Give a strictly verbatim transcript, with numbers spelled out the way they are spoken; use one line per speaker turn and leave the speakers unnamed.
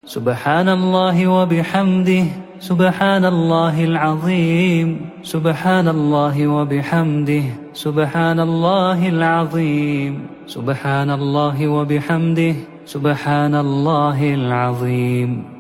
سبحان الله وبحمده سبحان الله العظيم سبحان الله وبحمده سبحان الله العظيم سبحان الله وبحمده سبحان الله العظيم.